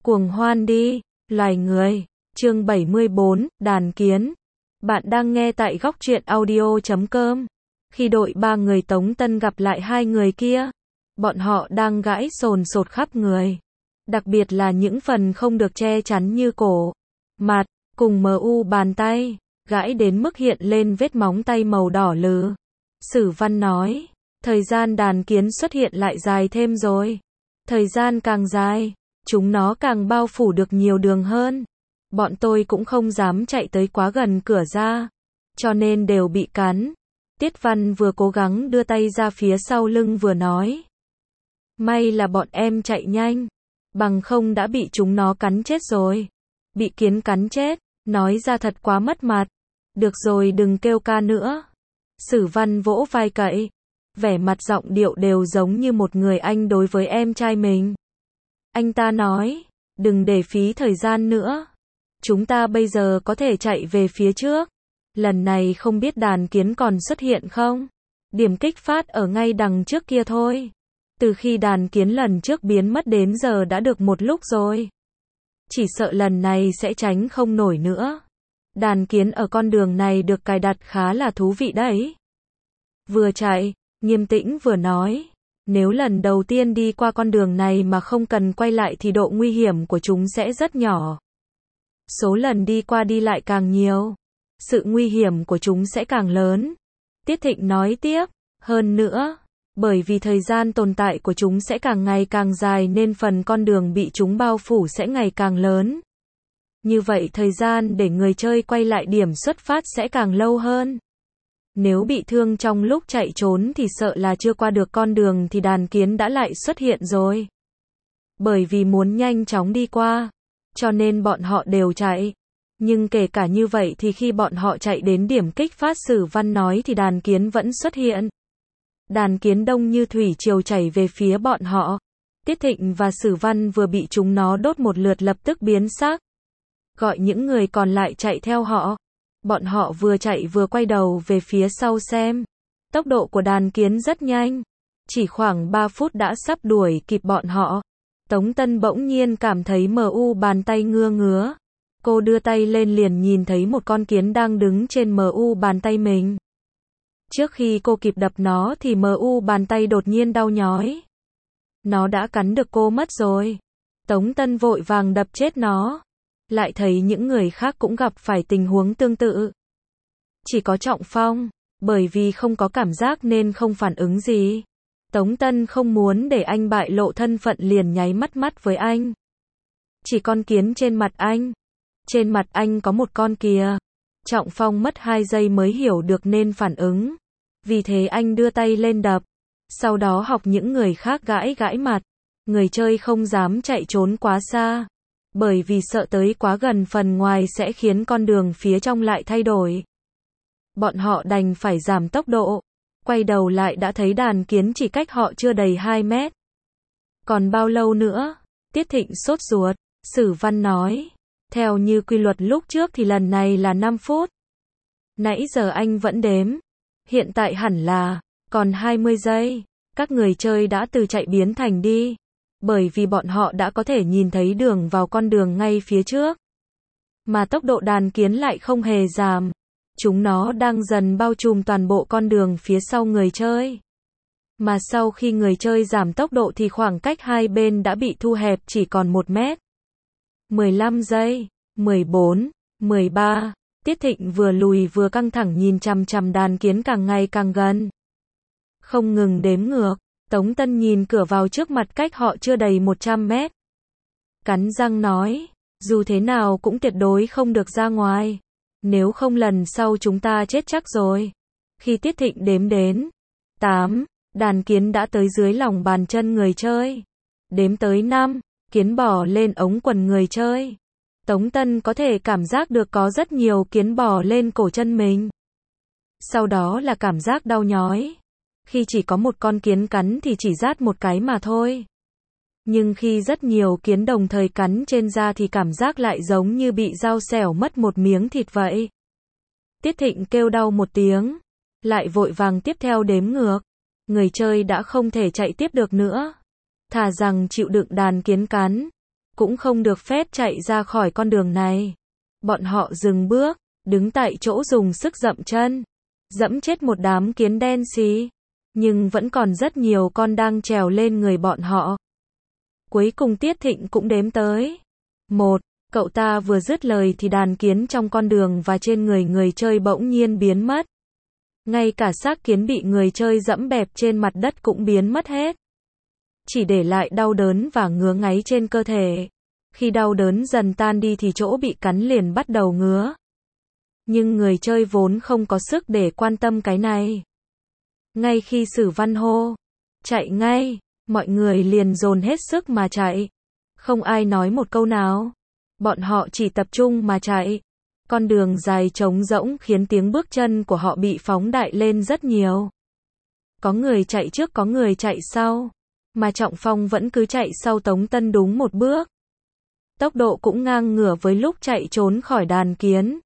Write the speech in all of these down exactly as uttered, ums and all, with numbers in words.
Cuồng hoan đi, loài người. Chương bảy mươi bốn, đàn kiến. Bạn đang nghe tại góc truyện audio chấm com. Khi đội ba người Tống Tân gặp lại hai người kia, bọn họ đang gãi sồn sột khắp người. Đặc biệt là những phần không được che chắn như cổ, mặt, cùng mờ u bàn tay, gãi đến mức hiện lên vết móng tay màu đỏ lừ. Sử Văn nói, thời gian đàn kiến xuất hiện lại dài thêm rồi. Thời gian càng dài, chúng nó càng bao phủ được nhiều đường hơn. Bọn tôi cũng không dám chạy tới quá gần cửa ra, cho nên đều bị cắn. Tiết Văn vừa cố gắng đưa tay ra phía sau lưng vừa nói. May là bọn em chạy nhanh, bằng không đã bị chúng nó cắn chết rồi. Bị kiến cắn chết, nói ra thật quá mất mặt. Được rồi, đừng kêu ca nữa. Sử Văn vỗ vai cậy, vẻ mặt giọng điệu đều giống như một người anh đối với em trai mình. Anh ta nói, đừng để phí thời gian nữa. Chúng ta bây giờ có thể chạy về phía trước. Lần này không biết đàn kiến còn xuất hiện không? Điểm kích phát ở ngay đằng trước kia thôi. Từ khi đàn kiến lần trước biến mất đến giờ đã được một lúc rồi. Chỉ sợ lần này sẽ tránh không nổi nữa. Đàn kiến ở con đường này được cài đặt khá là thú vị đấy. Vừa chạy, Nghiêm Tĩnh vừa nói. Nếu lần đầu tiên đi qua con đường này mà không cần quay lại thì độ nguy hiểm của chúng sẽ rất nhỏ. Số lần đi qua đi lại càng nhiều, sự nguy hiểm của chúng sẽ càng lớn. Tiết Thịnh nói tiếp, hơn nữa, bởi vì thời gian tồn tại của chúng sẽ càng ngày càng dài nên phần con đường bị chúng bao phủ sẽ ngày càng lớn. Như vậy thời gian để người chơi quay lại điểm xuất phát sẽ càng lâu hơn. Nếu bị thương trong lúc chạy trốn thì sợ là chưa qua được con đường thì đàn kiến đã lại xuất hiện rồi. Bởi vì muốn nhanh chóng đi qua, cho nên bọn họ đều chạy. Nhưng kể cả như vậy thì khi bọn họ chạy đến điểm kích phát Sử Văn nói thì đàn kiến vẫn xuất hiện. Đàn kiến đông như thủy triều chảy về phía bọn họ. Tiết Thịnh và Sử Văn vừa bị chúng nó đốt một lượt lập tức biến sắc. Gọi những người còn lại chạy theo họ. Bọn họ vừa chạy vừa quay đầu về phía sau xem. Tốc độ của đàn kiến rất nhanh. Chỉ khoảng ba phút đã sắp đuổi kịp bọn họ. Tống Tân bỗng nhiên cảm thấy mờ u bàn tay ngứa ngứa. Cô đưa tay lên liền nhìn thấy một con kiến đang đứng trên mờ u bàn tay mình. Trước khi cô kịp đập nó thì mờ u bàn tay đột nhiên đau nhói. Nó đã cắn được cô mất rồi. Tống Tân vội vàng đập chết nó. Lại thấy những người khác cũng gặp phải tình huống tương tự. Chỉ có Trọng Phong, bởi vì không có cảm giác nên không phản ứng gì. Tống Tân không muốn để anh bại lộ thân phận liền nháy mắt mắt với anh. Chỉ con kiến trên mặt anh. Trên mặt anh có một con kìa. Trọng Phong mất hai giây mới hiểu được nên phản ứng. Vì thế anh đưa tay lên đập. Sau đó học những người khác gãi gãi mặt. Người chơi không dám chạy trốn quá xa. Bởi vì sợ tới quá gần phần ngoài sẽ khiến con đường phía trong lại thay đổi. Bọn họ đành phải giảm tốc độ. Quay đầu lại đã thấy đàn kiến chỉ cách họ chưa đầy hai mét. Còn bao lâu nữa? Tiết Thịnh sốt ruột. Sử Văn nói. Theo như quy luật lúc trước thì lần này là năm phút. Nãy giờ anh vẫn đếm. Hiện tại hẳn là, còn hai mươi giây. Các người chơi đã từ chạy biến thành đi. Bởi vì bọn họ đã có thể nhìn thấy đường vào con đường ngay phía trước. Mà tốc độ đàn kiến lại không hề giảm. Chúng nó đang dần bao trùm toàn bộ con đường phía sau người chơi. Mà sau khi người chơi giảm tốc độ thì khoảng cách hai bên đã bị thu hẹp chỉ còn một mét. mười lăm giây, mười bốn, mười ba. Tiết Thịnh vừa lùi vừa căng thẳng nhìn chằm chằm đàn kiến càng ngày càng gần. Không ngừng đếm ngược. Tống Tân nhìn cửa vào trước mặt cách họ chưa đầy một trăm mét. Cắn răng nói, dù thế nào cũng tuyệt đối không được ra ngoài. Nếu không lần sau chúng ta chết chắc rồi. Khi Tiết Thịnh đếm đến tám, đàn kiến đã tới dưới lòng bàn chân người chơi. Đếm tới năm, kiến bò lên ống quần người chơi. Tống Tân có thể cảm giác được có rất nhiều kiến bò lên cổ chân mình. Sau đó là cảm giác đau nhói. Khi chỉ có một con kiến cắn thì chỉ rát một cái mà thôi. Nhưng khi rất nhiều kiến đồng thời cắn trên da thì cảm giác lại giống như bị dao xẻo mất một miếng thịt vậy. Tiết Thịnh kêu đau một tiếng. Lại vội vàng tiếp theo đếm ngược. Người chơi đã không thể chạy tiếp được nữa. Thà rằng chịu đựng đàn kiến cắn. cũng không được phép chạy ra khỏi con đường này. Bọn họ dừng bước, đứng tại chỗ dùng sức dậm chân, dẫm chết một đám kiến đen xì, nhưng vẫn còn rất nhiều con đang trèo lên người bọn họ. Cuối cùng Tiết Thịnh cũng đếm tới. Một, cậu ta vừa dứt lời thì đàn kiến trong con đường và trên người người chơi bỗng nhiên biến mất. Ngay cả xác kiến bị người chơi dẫm bẹp trên mặt đất cũng biến mất hết. Chỉ để lại đau đớn và ngứa ngáy trên cơ thể. Khi đau đớn dần tan đi thì chỗ bị cắn liền bắt đầu ngứa. Nhưng người chơi vốn không có sức để quan tâm cái này. Ngay khi Sử Văn hô, chạy ngay, mọi người liền dồn hết sức mà chạy. Không ai nói một câu nào. Bọn họ chỉ tập trung mà chạy. Con đường dài trống rỗng khiến tiếng bước chân của họ bị phóng đại lên rất nhiều. Có người chạy trước có người chạy sau. Mà Trọng Phong vẫn cứ chạy sau Tống Tân đúng một bước. Tốc độ cũng ngang ngửa với lúc chạy trốn khỏi đàn kiến.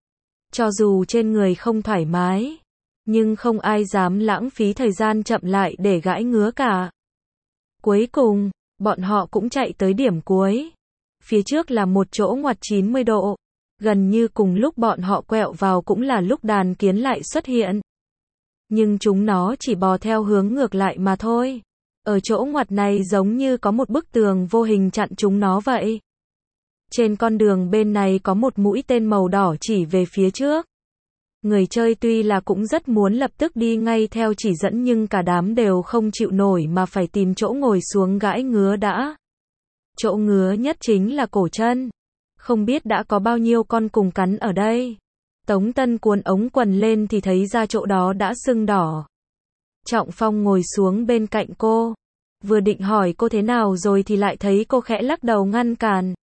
Cho dù trên người không thoải mái, nhưng không ai dám lãng phí thời gian chậm lại để gãi ngứa cả. Cuối cùng, bọn họ cũng chạy tới điểm cuối. Phía trước là một chỗ ngoặt chín mươi độ. Gần như cùng lúc bọn họ quẹo vào cũng là lúc đàn kiến lại xuất hiện. Nhưng chúng nó chỉ bò theo hướng ngược lại mà thôi. Ở chỗ ngoặt này giống như có một bức tường vô hình chặn chúng nó vậy. Trên con đường bên này có một mũi tên màu đỏ chỉ về phía trước. Người chơi tuy là cũng rất muốn lập tức đi ngay theo chỉ dẫn nhưng cả đám đều không chịu nổi mà phải tìm chỗ ngồi xuống gãi ngứa đã. Chỗ ngứa nhất chính là cổ chân. Không biết đã có bao nhiêu con cùng cắn ở đây. Tống Tân cuốn ống quần lên thì thấy ra chỗ đó đã sưng đỏ. Trọng Phong ngồi xuống bên cạnh cô. Vừa định hỏi cô thế nào rồi thì lại thấy cô khẽ lắc đầu ngăn cản.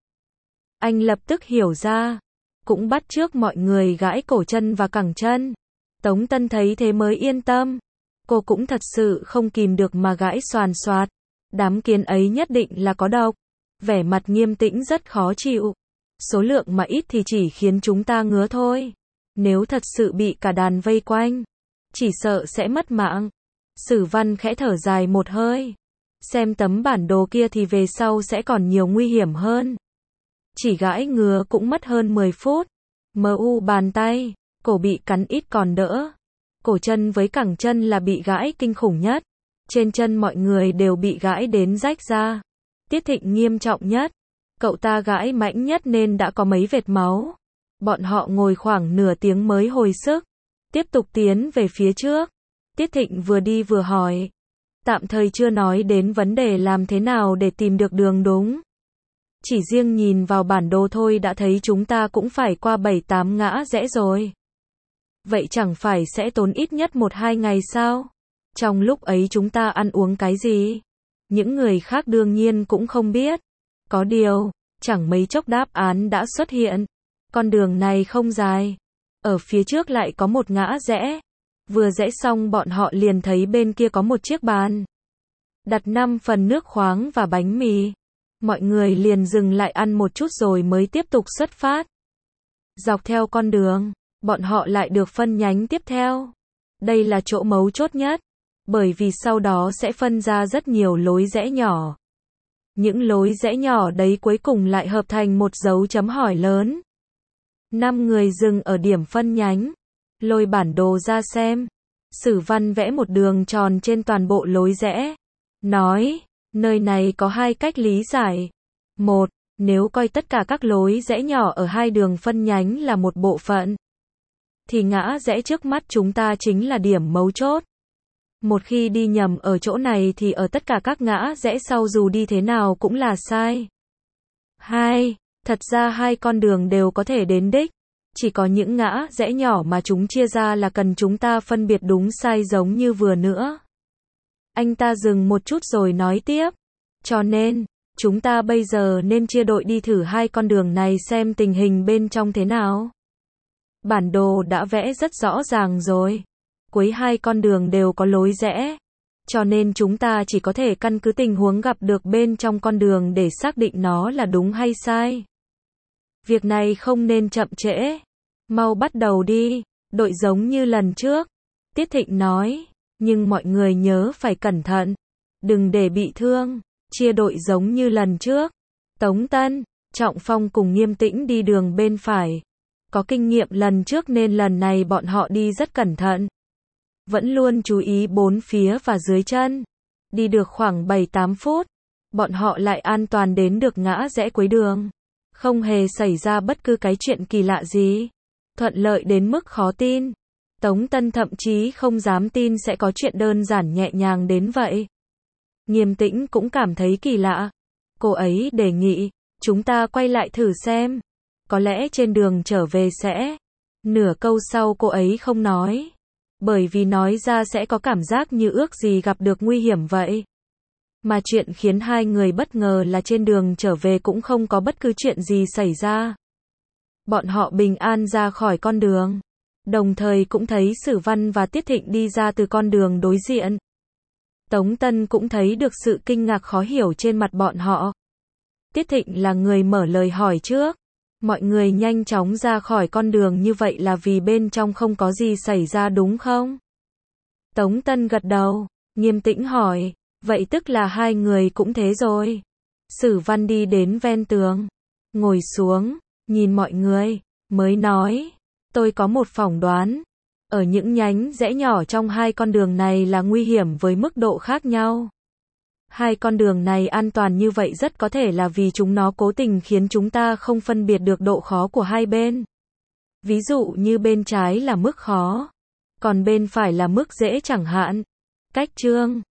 Anh lập tức hiểu ra. Cũng bắt chước mọi người gãi cổ chân và cẳng chân. Tống Tân thấy thế mới yên tâm. Cô cũng thật sự không kìm được mà gãi xoàn xoạt. Đám kiến ấy nhất định là có độc. Vẻ mặt nghiêm tĩnh rất khó chịu. Số lượng mà ít thì chỉ khiến chúng ta ngứa thôi. Nếu thật sự bị cả đàn vây quanh, chỉ sợ sẽ mất mạng. Sử Văn khẽ thở dài một hơi. Xem tấm bản đồ kia thì về sau sẽ còn nhiều nguy hiểm hơn. Chỉ gãi ngứa cũng mất hơn mười phút. Mờ u bàn tay, cổ bị cắn ít còn đỡ. Cổ chân với cẳng chân là bị gãi kinh khủng nhất. Trên chân mọi người đều bị gãi đến rách ra. Tiết Thịnh nghiêm trọng nhất. Cậu ta gãi mạnh nhất nên đã có mấy vệt máu. Bọn họ ngồi khoảng nửa tiếng mới hồi sức. Tiếp tục tiến về phía trước. Tiết Thịnh vừa đi vừa hỏi. Tạm thời chưa nói đến vấn đề làm thế nào để tìm được đường đúng. Chỉ riêng nhìn vào bản đồ thôi đã thấy chúng ta cũng phải qua bảy tám ngã rẽ rồi. Vậy chẳng phải sẽ tốn ít nhất một hai ngày sao? Trong lúc ấy chúng ta ăn uống cái gì? Những người khác đương nhiên cũng không biết. Có điều, chẳng mấy chốc đáp án đã xuất hiện. Con đường này không dài. Ở phía trước lại có một ngã rẽ. Vừa rẽ xong bọn họ liền thấy bên kia có một chiếc bàn. Đặt năm phần nước khoáng và bánh mì. Mọi người liền dừng lại ăn một chút rồi mới tiếp tục xuất phát. Dọc theo con đường, bọn họ lại được phân nhánh tiếp theo. Đây là chỗ mấu chốt nhất. Bởi vì sau đó sẽ phân ra rất nhiều lối rẽ nhỏ. Những lối rẽ nhỏ đấy cuối cùng lại hợp thành một dấu chấm hỏi lớn. Năm người dừng ở điểm phân nhánh. Lôi bản đồ ra xem. Sử Văn vẽ một đường tròn trên toàn bộ lối rẽ. Nói, nơi này có hai cách lý giải. Một, nếu coi tất cả các lối rẽ nhỏ ở hai đường phân nhánh là một bộ phận, thì ngã rẽ trước mắt chúng ta chính là điểm mấu chốt. Một khi đi nhầm ở chỗ này thì ở tất cả các ngã rẽ sau dù đi thế nào cũng là sai. Hai, thật ra hai con đường đều có thể đến đích. Chỉ có những ngã rẽ nhỏ mà chúng chia ra là cần chúng ta phân biệt đúng sai giống như vừa nữa. Anh ta dừng một chút rồi nói tiếp. Cho nên, chúng ta bây giờ nên chia đội đi thử hai con đường này xem tình hình bên trong thế nào. Bản đồ đã vẽ rất rõ ràng rồi. Cuối hai con đường đều có lối rẽ. Cho nên chúng ta chỉ có thể căn cứ tình huống gặp được bên trong con đường để xác định nó là đúng hay sai. Việc này không nên chậm trễ. Mau bắt đầu đi, đội giống như lần trước. Tiết Thịnh nói, nhưng mọi người nhớ phải cẩn thận. Đừng để bị thương, chia đội giống như lần trước. Tống Tân, Trọng Phong cùng Nghiêm Tĩnh đi đường bên phải. Có kinh nghiệm lần trước nên lần này bọn họ đi rất cẩn thận. Vẫn luôn chú ý bốn phía và dưới chân. Đi được khoảng bảy tám phút, bọn họ lại an toàn đến được ngã rẽ cuối đường. Không hề xảy ra bất cứ cái chuyện kỳ lạ gì. Thuận lợi đến mức khó tin. Tống Tân thậm chí không dám tin sẽ có chuyện đơn giản nhẹ nhàng đến vậy. Nghiêm Tĩnh cũng cảm thấy kỳ lạ. Cô ấy đề nghị, chúng ta quay lại thử xem. Có lẽ trên đường trở về sẽ. Nửa câu sau cô ấy không nói. Bởi vì nói ra sẽ có cảm giác như ước gì gặp được nguy hiểm vậy. Mà chuyện khiến hai người bất ngờ là trên đường trở về cũng không có bất cứ chuyện gì xảy ra. Bọn họ bình an ra khỏi con đường. Đồng thời cũng thấy Sử Văn và Tiết Thịnh đi ra từ con đường đối diện. Tống Tân cũng thấy được sự kinh ngạc khó hiểu trên mặt bọn họ. Tiết Thịnh là người mở lời hỏi trước. Mọi người nhanh chóng ra khỏi con đường như vậy là vì bên trong không có gì xảy ra đúng không? Tống Tân gật đầu. Nghiêm Tĩnh hỏi, vậy tức là hai người cũng thế rồi. Sử Văn đi đến ven tường, ngồi xuống, nhìn mọi người, mới nói, tôi có một phỏng đoán. Ở những nhánh rẽ nhỏ trong hai con đường này là nguy hiểm với mức độ khác nhau. Hai con đường này an toàn như vậy rất có thể là vì chúng nó cố tình khiến chúng ta không phân biệt được độ khó của hai bên. Ví dụ như bên trái là mức khó, còn bên phải là mức dễ chẳng hạn. Cách chương